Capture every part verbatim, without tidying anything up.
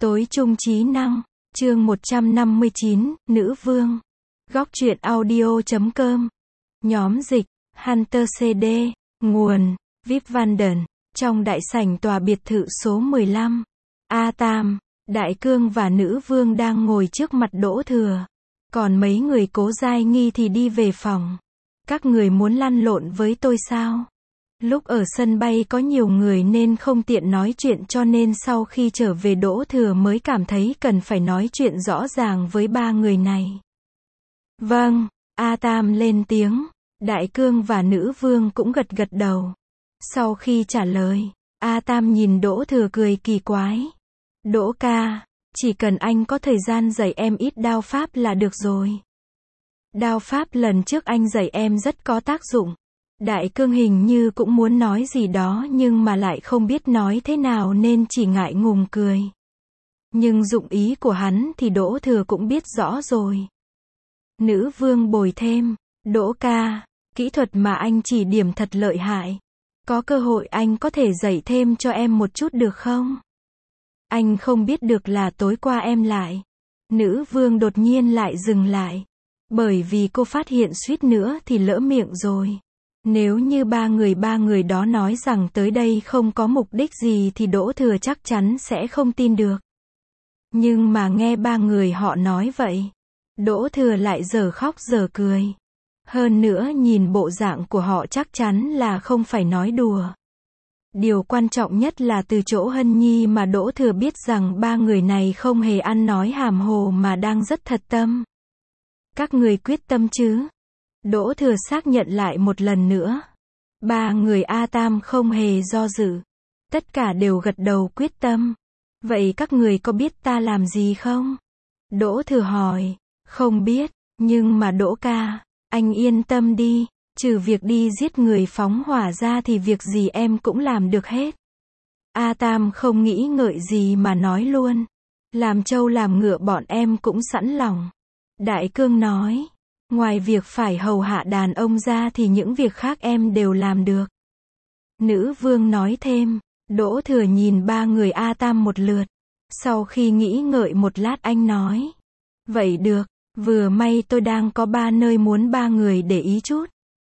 Tối trung trí năng, chương một trăm năm mươi chín, Nữ Vương. Góc truyện audio chấm com. Nhóm dịch, Hunter xê đê, nguồn, Vip Vanden. Trong đại sảnh tòa biệt thự số mười lăm. A Tam, Đại Cương và Nữ Vương đang ngồi trước mặt Đỗ Thừa. Còn mấy người Cố Giai Nghi thì đi về phòng. Các người muốn lăn lộn với tôi sao? Lúc ở sân bay có nhiều người nên không tiện nói chuyện, cho nên sau khi trở về Đỗ Thừa mới cảm thấy cần phải nói chuyện rõ ràng với ba người này. Vâng, A Tam lên tiếng. Đại Cương và Nữ Vương cũng gật gật đầu. Sau khi trả lời, A Tam nhìn Đỗ Thừa cười kỳ quái. Đỗ ca, chỉ cần anh có thời gian dạy em ít đao pháp là được rồi. Đao pháp lần trước anh dạy em rất có tác dụng. Đại Cương hình như cũng muốn nói gì đó nhưng mà lại không biết nói thế nào nên chỉ ngại ngùng cười. Nhưng dụng ý của hắn thì Đỗ Thừa cũng biết rõ rồi. Nữ Vương bồi thêm, Đỗ ca, kỹ thuật mà anh chỉ điểm thật lợi hại. Có cơ hội anh có thể dạy thêm cho em một chút được không? Anh không biết được là tối qua em lại. Nữ Vương đột nhiên lại dừng lại. Bởi vì cô phát hiện suýt nữa thì lỡ miệng rồi. Nếu như ba người ba người đó nói rằng tới đây không có mục đích gì thì Đỗ Thừa chắc chắn sẽ không tin được. Nhưng mà nghe ba người họ nói vậy, Đỗ Thừa lại giờ khóc giờ cười. Hơn nữa nhìn bộ dạng của họ chắc chắn là không phải nói đùa. Điều quan trọng nhất là từ chỗ Hân Nhi mà Đỗ Thừa biết rằng ba người này không hề ăn nói hàm hồ mà đang rất thật tâm. Các người quyết tâm chứ? Đỗ Thừa xác nhận lại một lần nữa. Ba người A Tam không hề do dự. Tất cả đều gật đầu quyết tâm. Vậy các người có biết ta làm gì không? Đỗ Thừa hỏi. Không biết, nhưng mà Đỗ ca, anh yên tâm đi. Trừ việc đi giết người phóng hỏa ra thì việc gì em cũng làm được hết. A Tam không nghĩ ngợi gì mà nói luôn. Làm trâu làm ngựa bọn em cũng sẵn lòng. Đại Cương nói. Ngoài việc phải hầu hạ đàn ông ra thì những việc khác em đều làm được. Nữ Vương nói thêm. Đỗ Thừa nhìn ba người A Tam một lượt. Sau khi nghĩ ngợi một lát anh nói. Vậy được, vừa may tôi đang có ba nơi muốn ba người để ý chút.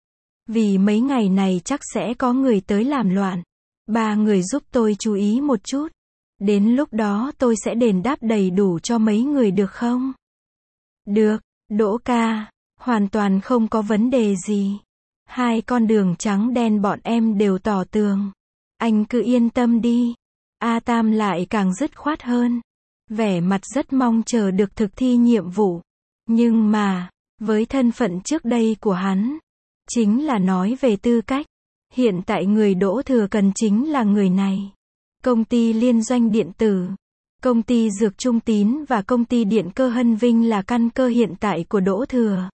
Vì mấy ngày này chắc sẽ có người tới làm loạn. Ba người giúp tôi chú ý một chút. Đến lúc đó tôi sẽ đền đáp đầy đủ cho mấy người được không? Được, Đỗ ca. Hoàn toàn không có vấn đề gì. Hai con đường trắng đen bọn em đều tỏ tường. Anh cứ yên tâm đi. A Tam lại càng dứt khoát hơn. Vẻ mặt rất mong chờ được thực thi nhiệm vụ. Nhưng mà, với thân phận trước đây của hắn, chính là nói về tư cách. Hiện tại người Đỗ Thừa cần chính là người này. Công ty liên doanh điện tử, công ty dược Trung Tín và công ty điện cơ Hân Vinh là căn cơ hiện tại của Đỗ Thừa.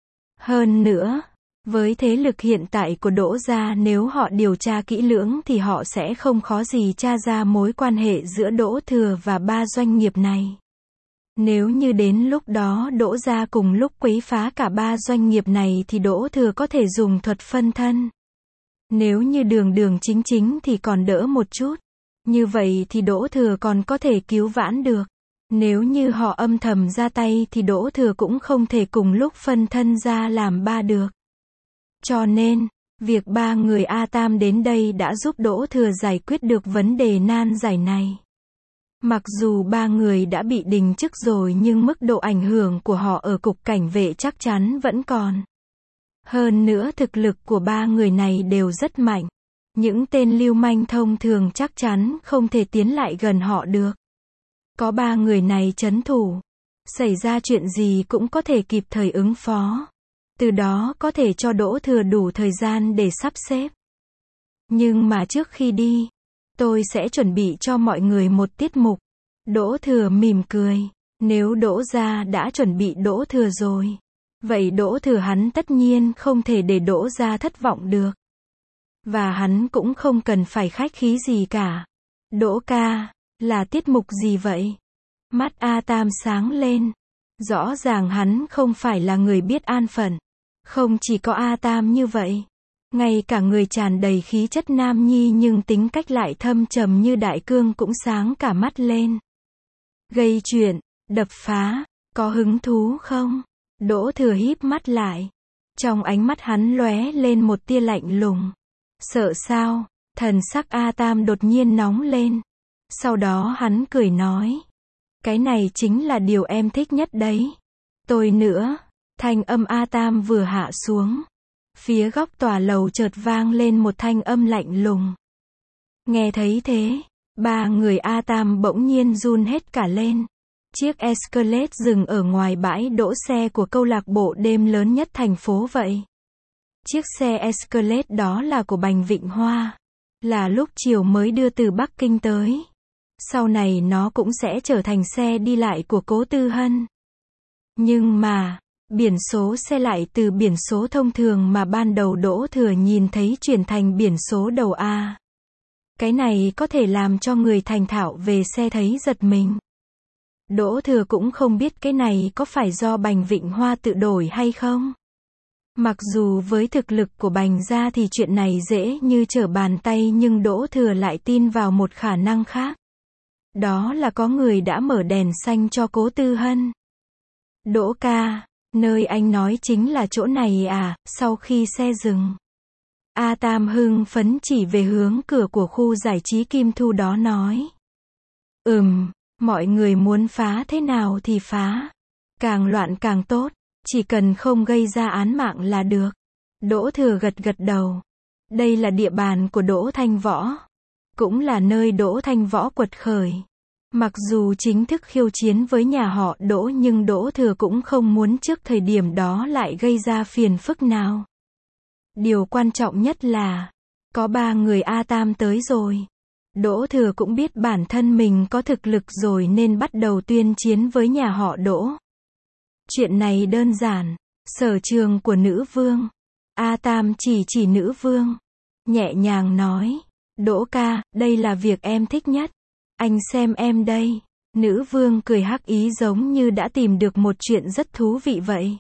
Hơn nữa, với thế lực hiện tại của Đỗ gia, nếu họ điều tra kỹ lưỡng thì họ sẽ không khó gì tra ra mối quan hệ giữa Đỗ Thừa và ba doanh nghiệp này. Nếu như đến lúc đó Đỗ gia cùng lúc quấy phá cả ba doanh nghiệp này thì Đỗ Thừa có thể dùng thuật phân thân. Nếu như đường đường chính chính thì còn đỡ một chút. Như vậy thì Đỗ Thừa còn có thể cứu vãn được. Nếu như họ âm thầm ra tay thì Đỗ Thừa cũng không thể cùng lúc phân thân ra làm ba được. Cho nên, việc ba người A Tam đến đây đã giúp Đỗ Thừa giải quyết được vấn đề nan giải này. Mặc dù ba người đã bị đình chức rồi nhưng mức độ ảnh hưởng của họ ở cục cảnh vệ chắc chắn vẫn còn. Hơn nữa thực lực của ba người này đều rất mạnh. Những tên lưu manh thông thường chắc chắn không thể tiến lại gần họ được. Có ba người này trấn thủ, xảy ra chuyện gì cũng có thể kịp thời ứng phó. Từ đó có thể cho Đỗ Thừa đủ thời gian để sắp xếp. Nhưng mà trước khi đi, tôi sẽ chuẩn bị cho mọi người một tiết mục. Đỗ Thừa mỉm cười. Nếu Đỗ gia đã chuẩn bị Đỗ Thừa rồi, vậy Đỗ Thừa hắn tất nhiên không thể để Đỗ gia thất vọng được. Và hắn cũng không cần phải khách khí gì cả. Đỗ ca, là tiết mục gì vậy? Mắt A Tam sáng lên. Rõ ràng hắn không phải là người biết an phận. Không chỉ có A Tam như vậy. Ngay cả người tràn đầy khí chất nam nhi nhưng tính cách lại thâm trầm như Đại Cương cũng sáng cả mắt lên. Gây chuyện, đập phá, có hứng thú không? Đỗ Thừa híp mắt lại. Trong ánh mắt hắn lóe lên một tia lạnh lùng. Sợ sao? Thần sắc A Tam đột nhiên nóng lên. Sau đó hắn cười nói. Cái này chính là điều em thích nhất đấy. Tôi nữa. Thanh âm A Tam vừa hạ xuống. Phía góc tòa lầu chợt vang lên một thanh âm lạnh lùng. Nghe thấy thế, ba người A Tam bỗng nhiên run hết cả lên. Chiếc Escalade dừng ở ngoài bãi đỗ xe của câu lạc bộ đêm lớn nhất thành phố vậy. Chiếc xe Escalade đó là của Bành Vịnh Hoa. Là lúc chiều mới đưa từ Bắc Kinh tới. Sau này nó cũng sẽ trở thành xe đi lại của Cố Tư Hân. Nhưng mà, biển số xe lại từ biển số thông thường mà ban đầu Đỗ Thừa nhìn thấy chuyển thành biển số đầu A. Cái này có thể làm cho người thành thạo về xe thấy giật mình. Đỗ Thừa cũng không biết cái này có phải do Bành Vịnh Hoa tự đổi hay không. Mặc dù với thực lực của Bành gia thì chuyện này dễ như trở bàn tay, nhưng Đỗ Thừa lại tin vào một khả năng khác. Đó là có người đã mở đèn xanh cho Cố Tư Hân. Đỗ ca, nơi anh nói chính là chỗ này à? Sau khi xe dừng, A Tam hưng phấn chỉ về hướng cửa của khu giải trí Kim Thu đó nói. Ừm, mọi người muốn phá thế nào thì phá. Càng loạn càng tốt, chỉ cần không gây ra án mạng là được. Đỗ Thừa gật gật đầu. Đây là địa bàn của Đỗ Thanh Võ. Cũng là nơi Đỗ Thanh Võ quật khởi. Mặc dù chính thức khiêu chiến với nhà họ Đỗ, nhưng Đỗ Thừa cũng không muốn trước thời điểm đó lại gây ra phiền phức nào. Điều quan trọng nhất là, có ba người A Tam tới rồi. Đỗ Thừa cũng biết bản thân mình có thực lực rồi nên bắt đầu tuyên chiến với nhà họ Đỗ. Chuyện này đơn giản, sở trường của nữ vương. A Tam chỉ chỉ nữ vương, nhẹ nhàng nói. Đỗ ca, đây là việc em thích nhất. Anh xem em đây. Nữ vương cười hắc ý giống như đã tìm được một chuyện rất thú vị vậy.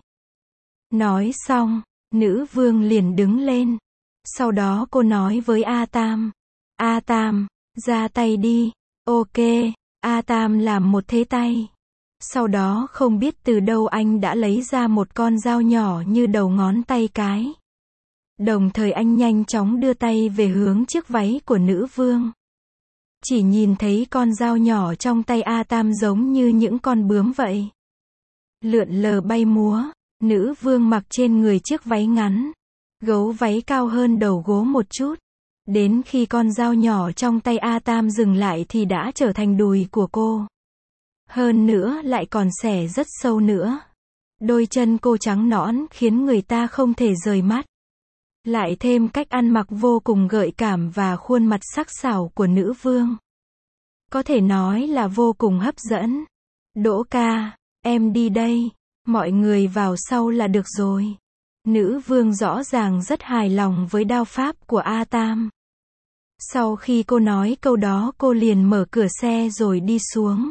Nói xong, nữ vương liền đứng lên. Sau đó cô nói với A Tam. A Tam, ra tay đi. Ok, A Tam làm một thế tay. Sau đó không biết từ đâu anh đã lấy ra một con dao nhỏ như đầu ngón tay cái. Đồng thời anh nhanh chóng đưa tay về hướng chiếc váy của nữ vương. Chỉ nhìn thấy con dao nhỏ trong tay A Tam giống như những con bướm vậy. Lượn lờ bay múa, nữ vương mặc trên người chiếc váy ngắn. Gấu váy cao hơn đầu gối một chút. Đến khi con dao nhỏ trong tay A Tam dừng lại thì đã trở thành đùi của cô. Hơn nữa lại còn xẻ rất sâu nữa. Đôi chân cô trắng nõn khiến người ta không thể rời mắt. Lại thêm cách ăn mặc vô cùng gợi cảm và khuôn mặt sắc sảo của nữ vương. Có thể nói là vô cùng hấp dẫn. Đỗ ca, em đi đây. Mọi người vào sau là được rồi. Nữ vương rõ ràng rất hài lòng với đao pháp của A Tam. Sau khi cô nói câu đó cô liền mở cửa xe rồi đi xuống.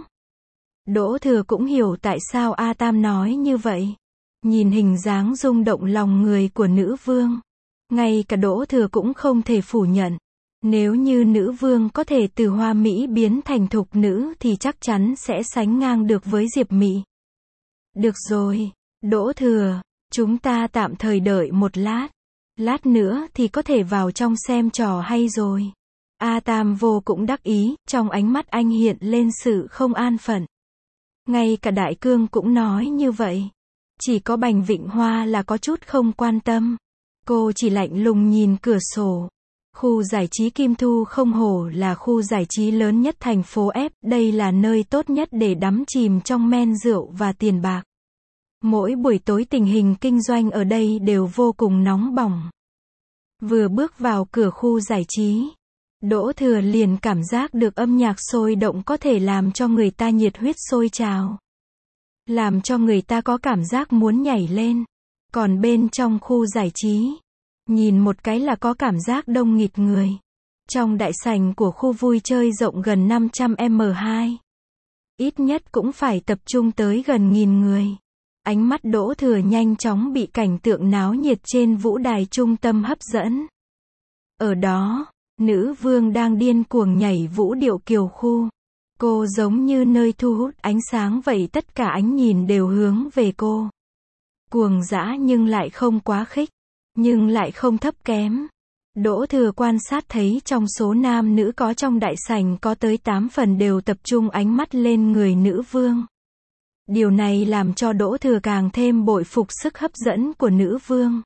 Đỗ Thừa cũng hiểu tại sao A Tam nói như vậy. Nhìn hình dáng rung động lòng người của nữ vương. Ngay cả Đỗ Thừa cũng không thể phủ nhận. Nếu như nữ vương có thể từ hoa mỹ biến thành thục nữ thì chắc chắn sẽ sánh ngang được với Diệp Mị. Được rồi, Đỗ Thừa, chúng ta tạm thời đợi một lát. Lát nữa thì có thể vào trong xem trò hay rồi. A Tam vô cũng đắc ý, trong ánh mắt anh hiện lên sự không an phận. Ngay cả Đại Cương cũng nói như vậy. Chỉ có Bành Vịnh Hoa là có chút không quan tâm. Cô chỉ lạnh lùng nhìn cửa sổ. Khu giải trí Kim Thu không hổ là khu giải trí lớn nhất thành phố F, đây là nơi tốt nhất để đắm chìm trong men rượu và tiền bạc. Mỗi buổi tối tình hình kinh doanh ở đây đều vô cùng nóng bỏng. Vừa bước vào cửa khu giải trí, Đỗ Thừa liền cảm giác được âm nhạc sôi động có thể làm cho người ta nhiệt huyết sôi trào. Làm cho người ta có cảm giác muốn nhảy lên. Còn bên trong khu giải trí, nhìn một cái là có cảm giác đông nghịt người. Trong đại sảnh của khu vui chơi rộng gần năm trăm mét vuông, ít nhất cũng phải tập trung tới gần nghìn người. Ánh mắt Đỗ Thừa nhanh chóng bị cảnh tượng náo nhiệt trên vũ đài trung tâm hấp dẫn. Ở đó, nữ vương đang điên cuồng nhảy vũ điệu kiều khu. Cô giống như nơi thu hút ánh sáng vậy, tất cả ánh nhìn đều hướng về cô. Cuồng dã nhưng lại không quá khích, nhưng lại không thấp kém. Đỗ Thừa quan sát thấy trong số nam nữ có trong đại sảnh có tới tám phần đều tập trung ánh mắt lên người nữ vương. Điều này làm cho Đỗ Thừa càng thêm bội phục sức hấp dẫn của nữ vương.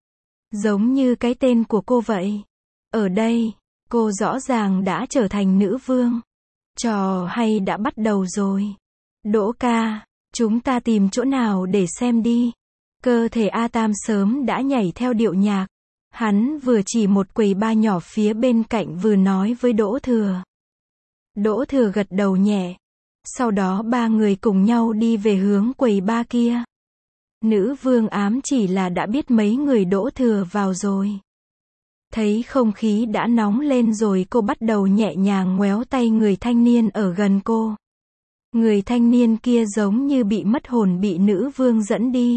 Giống như cái tên của cô vậy. Ở đây, cô rõ ràng đã trở thành nữ vương. Trò hay đã bắt đầu rồi. Đỗ ca, chúng ta tìm chỗ nào để xem đi. Cơ thể A Tam sớm đã nhảy theo điệu nhạc. Hắn vừa chỉ một quầy bar nhỏ phía bên cạnh vừa nói với Đỗ Thừa. Đỗ Thừa gật đầu nhẹ. Sau đó ba người cùng nhau đi về hướng quầy bar kia. Nữ vương ám chỉ là đã biết mấy người Đỗ Thừa vào rồi. Thấy không khí đã nóng lên rồi, cô bắt đầu nhẹ nhàng ngoéo tay người thanh niên ở gần cô. Người thanh niên kia giống như bị mất hồn, bị nữ vương dẫn đi.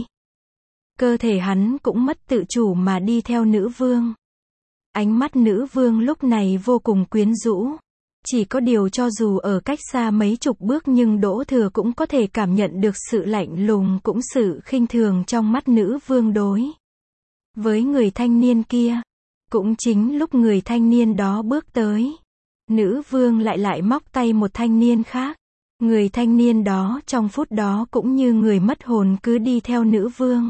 Cơ thể hắn cũng mất tự chủ mà đi theo nữ vương. Ánh mắt nữ vương lúc này vô cùng quyến rũ. Chỉ có điều cho dù ở cách xa mấy chục bước nhưng Đỗ Thừa cũng có thể cảm nhận được sự lạnh lùng cũng sự khinh thường trong mắt nữ vương đối với người thanh niên kia. Cũng chính lúc người thanh niên đó bước tới, nữ vương lại lại móc tay một thanh niên khác. Người thanh niên đó trong phút đó cũng như người mất hồn cứ đi theo nữ vương.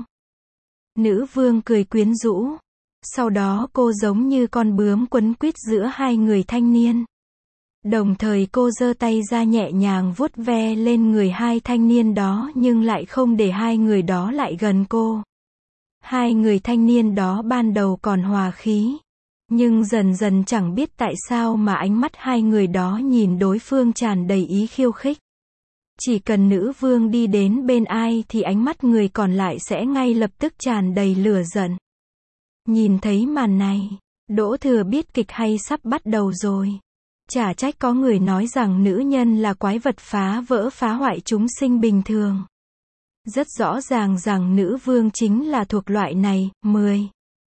Nữ vương cười quyến rũ. Sau đó cô giống như con bướm quấn quýt giữa hai người thanh niên. Đồng thời cô giơ tay ra nhẹ nhàng vuốt ve lên người hai thanh niên đó nhưng lại không để hai người đó lại gần cô. Hai người thanh niên đó ban đầu còn hòa khí. Nhưng dần dần chẳng biết tại sao mà ánh mắt hai người đó nhìn đối phương tràn đầy ý khiêu khích. Chỉ cần nữ vương đi đến bên ai thì ánh mắt người còn lại sẽ ngay lập tức tràn đầy lửa giận. Nhìn thấy màn này, Đỗ Thừa biết kịch hay sắp bắt đầu rồi. Chả trách có người nói rằng nữ nhân là quái vật phá vỡ phá hoại chúng sinh bình thường. Rất rõ ràng rằng nữ vương chính là thuộc loại này. mười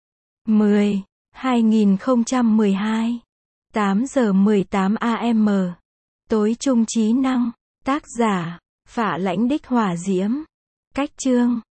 mười hai nghìn không trăm mười hai tám giờ mười tám a m Tối trung trí năng. Tác giả Phạ Lãnh Đích Hỏa Diễm. Cách chương